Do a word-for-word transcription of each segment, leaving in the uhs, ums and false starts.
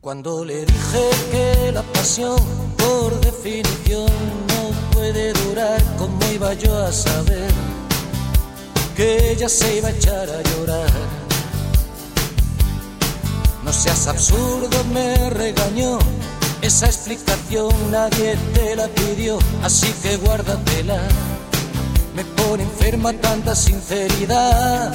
Cuando le dije que la pasión, por definición, no puede durar, ¿cómo iba yo a saber que ella se iba a echar a llorar? No seas absurdo, me regañó, esa explicación nadie te la pidió, así que guárdatela. Me pone enferma tanta sinceridad.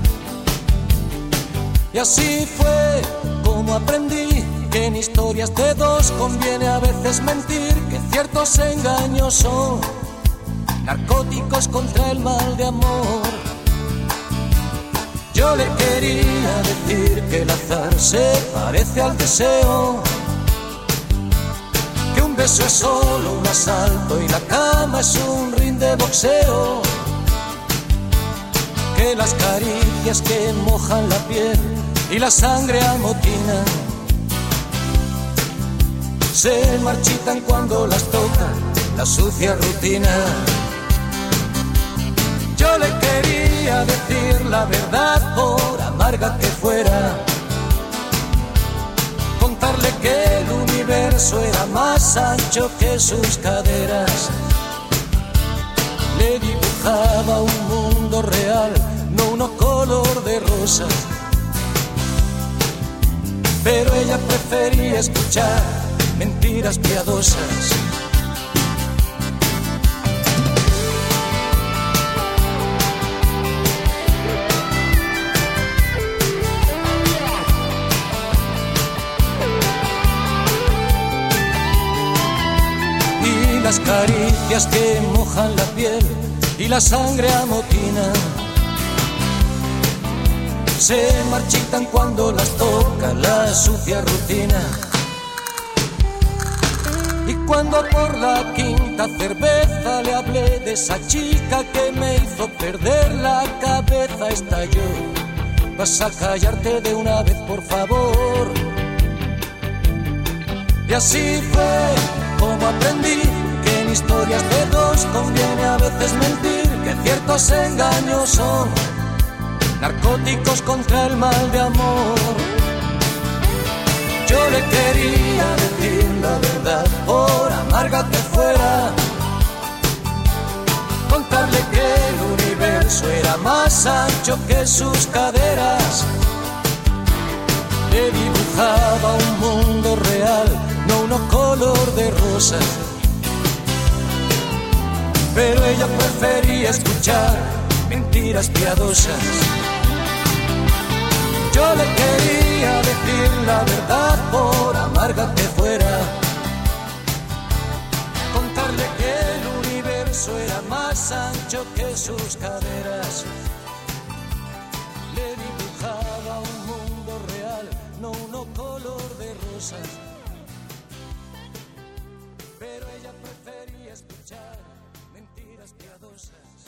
Y así fue como aprendí que en historias de dos conviene a veces mentir, que ciertos engaños son narcóticos contra el mal de amor. Yo le quería decir que el azar se parece al deseo, que un beso es solo un asalto y la cama es un ring de boxeo, que las caricias que mojan la piel y la sangre amotinan se marchitan cuando las toca la sucia rutina. Yo le quería decir la verdad, por amarga que fuera, contarle que el universo era más ancho que sus caderas. Le dibujaba un mundo real, no uno color de rosa, pero ella prefería escuchar mentiras piadosas. Y las caricias que mojan la piel y la sangre amotina se marchitan cuando las toca la sucia rutina. Y cuando por la quinta cerveza le hablé de esa chica que me hizo perder la cabeza, estalló. Vas a callarte de una vez, por favor. Y así fue como aprendí que en historias de dos conviene a veces mentir, que ciertos engaños son narcóticos contra el mal de amor. Yo le quería decir la verdad, por amarga que fuera, contarle que el universo era más ancho que sus caderas. Le dibujaba un mundo real, no uno color de rosa, pero ella prefería escuchar mentiras piadosas. Yo le quería decir la verdad, por amarga que fuera, contarle que el universo era más ancho que sus caderas. Le dibujaba un mundo real, no uno color de rosas, pero ella prefería escuchar mentiras piadosas.